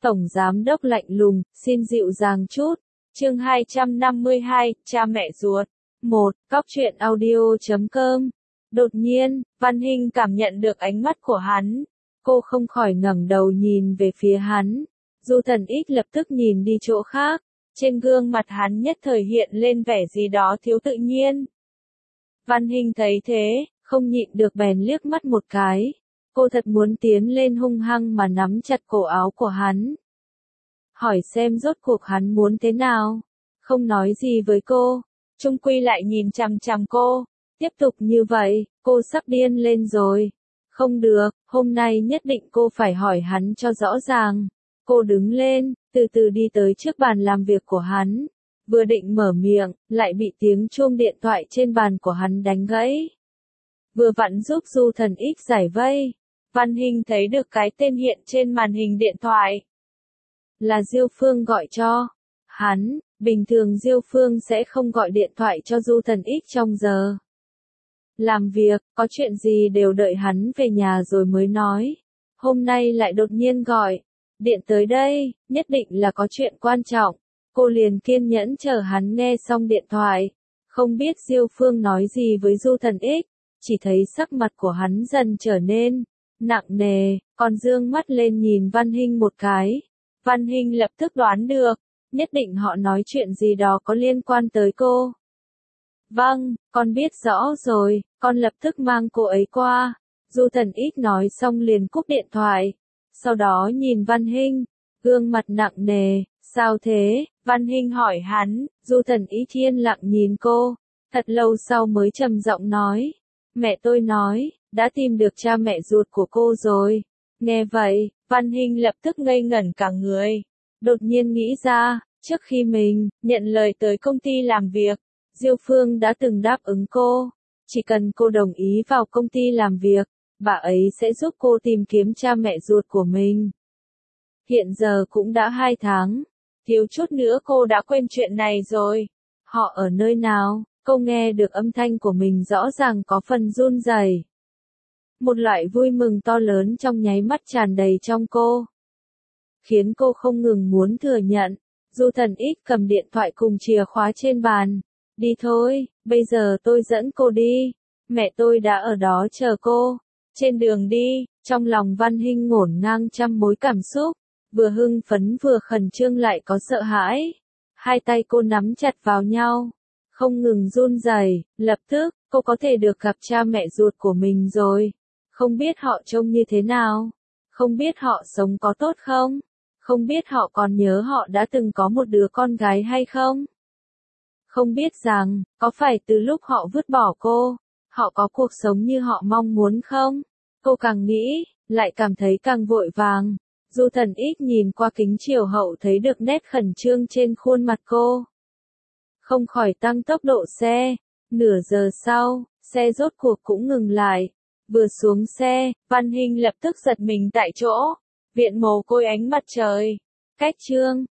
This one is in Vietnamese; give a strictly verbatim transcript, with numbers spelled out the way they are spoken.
Tổng giám đốc lạnh lùng, xin dịu dàng chút. Chương hai trăm năm mươi hai, cha mẹ ruột. một. Cóc truyện audio chấm com. Đột nhiên, Văn Hinh cảm nhận được ánh mắt của hắn. Cô không khỏi ngẩng đầu nhìn về phía hắn. Du Thần X lập tức nhìn đi chỗ khác. Trên gương mặt hắn nhất thời hiện lên vẻ gì đó thiếu tự nhiên. Văn Hinh thấy thế, không nhịn được bèn liếc mắt một cái. Cô thật muốn tiến lên hung hăng mà nắm chặt cổ áo của hắn. Hỏi xem rốt cuộc hắn muốn thế nào. Không nói gì với cô, chung quy lại nhìn chằm chằm cô. Tiếp tục như vậy, cô sắp điên lên rồi. Không được, hôm nay nhất định cô phải hỏi hắn cho rõ ràng. Cô đứng lên, từ từ đi tới trước bàn làm việc của hắn. Vừa định mở miệng, lại bị tiếng chuông điện thoại trên bàn của hắn đánh gãy. Vừa vặn giúp Du Thần X giải vây. Văn Hinh thấy được cái tên hiện trên màn hình điện thoại. Là Diêu Phương gọi cho hắn. Bình thường Diêu Phương sẽ không gọi điện thoại cho Du Thần X trong giờ làm việc, có chuyện gì đều đợi hắn về nhà rồi mới nói. Hôm nay lại đột nhiên gọi điện tới đây, nhất định là có chuyện quan trọng. Cô liền kiên nhẫn chờ hắn nghe xong điện thoại. Không biết Diêu Phương nói gì với Du Thần X, chỉ thấy sắc mặt của hắn dần trở nên nặng nề, còn dương mắt lên nhìn Văn Hinh một cái. Văn Hinh lập tức đoán được, nhất định họ nói chuyện gì đó có liên quan tới cô. Vâng, con biết rõ rồi, con lập tức mang cô ấy qua. Du Thần X nói xong liền cúp điện thoại. Sau đó nhìn Văn Hinh, gương mặt nặng nề, sao thế? Văn Hinh hỏi hắn. Du Thần X yên lặng nhìn cô, thật lâu sau mới trầm giọng nói. Mẹ tôi nói, đã tìm được cha mẹ ruột của cô rồi. Nghe vậy, Văn Hinh lập tức ngây ngẩn cả người. Đột nhiên nghĩ ra, trước khi mình nhận lời tới công ty làm việc, Diêu Phương đã từng đáp ứng cô. Chỉ cần cô đồng ý vào công ty làm việc, bà ấy sẽ giúp cô tìm kiếm cha mẹ ruột của mình. Hiện giờ cũng đã hai tháng, thiếu chút nữa cô đã quên chuyện này rồi. Họ ở nơi nào? Cô nghe được âm thanh của mình rõ ràng có phần run rẩy. Một loại vui mừng to lớn trong nháy mắt tràn đầy trong cô, khiến cô không ngừng muốn thừa nhận. Du Thần X cầm điện thoại cùng chìa khóa trên bàn. Đi thôi, bây giờ tôi dẫn cô đi. Mẹ tôi đã ở đó chờ cô. Trên đường đi, trong lòng Văn Hinh ngổn ngang trăm mối cảm xúc, vừa hưng phấn vừa khẩn trương lại có sợ hãi. Hai tay cô nắm chặt vào nhau, không ngừng run rẩy. Lập tức, cô có thể được gặp cha mẹ ruột của mình rồi. Không biết họ trông như thế nào? Không biết họ sống có tốt không? Không biết họ còn nhớ họ đã từng có một đứa con gái hay không? Không biết rằng, có phải từ lúc họ vứt bỏ cô, họ có cuộc sống như họ mong muốn không? Cô càng nghĩ, lại cảm thấy càng vội vàng. Du Thần X nhìn qua kính chiếu hậu thấy được nét khẩn trương trên khuôn mặt cô. Không khỏi tăng tốc độ xe. Nửa giờ sau, xe rốt cuộc cũng ngừng lại. Vừa xuống xe, Văn Hinh lập tức giật mình tại chỗ. Viện mồ côi ánh mặt trời. Cách chương,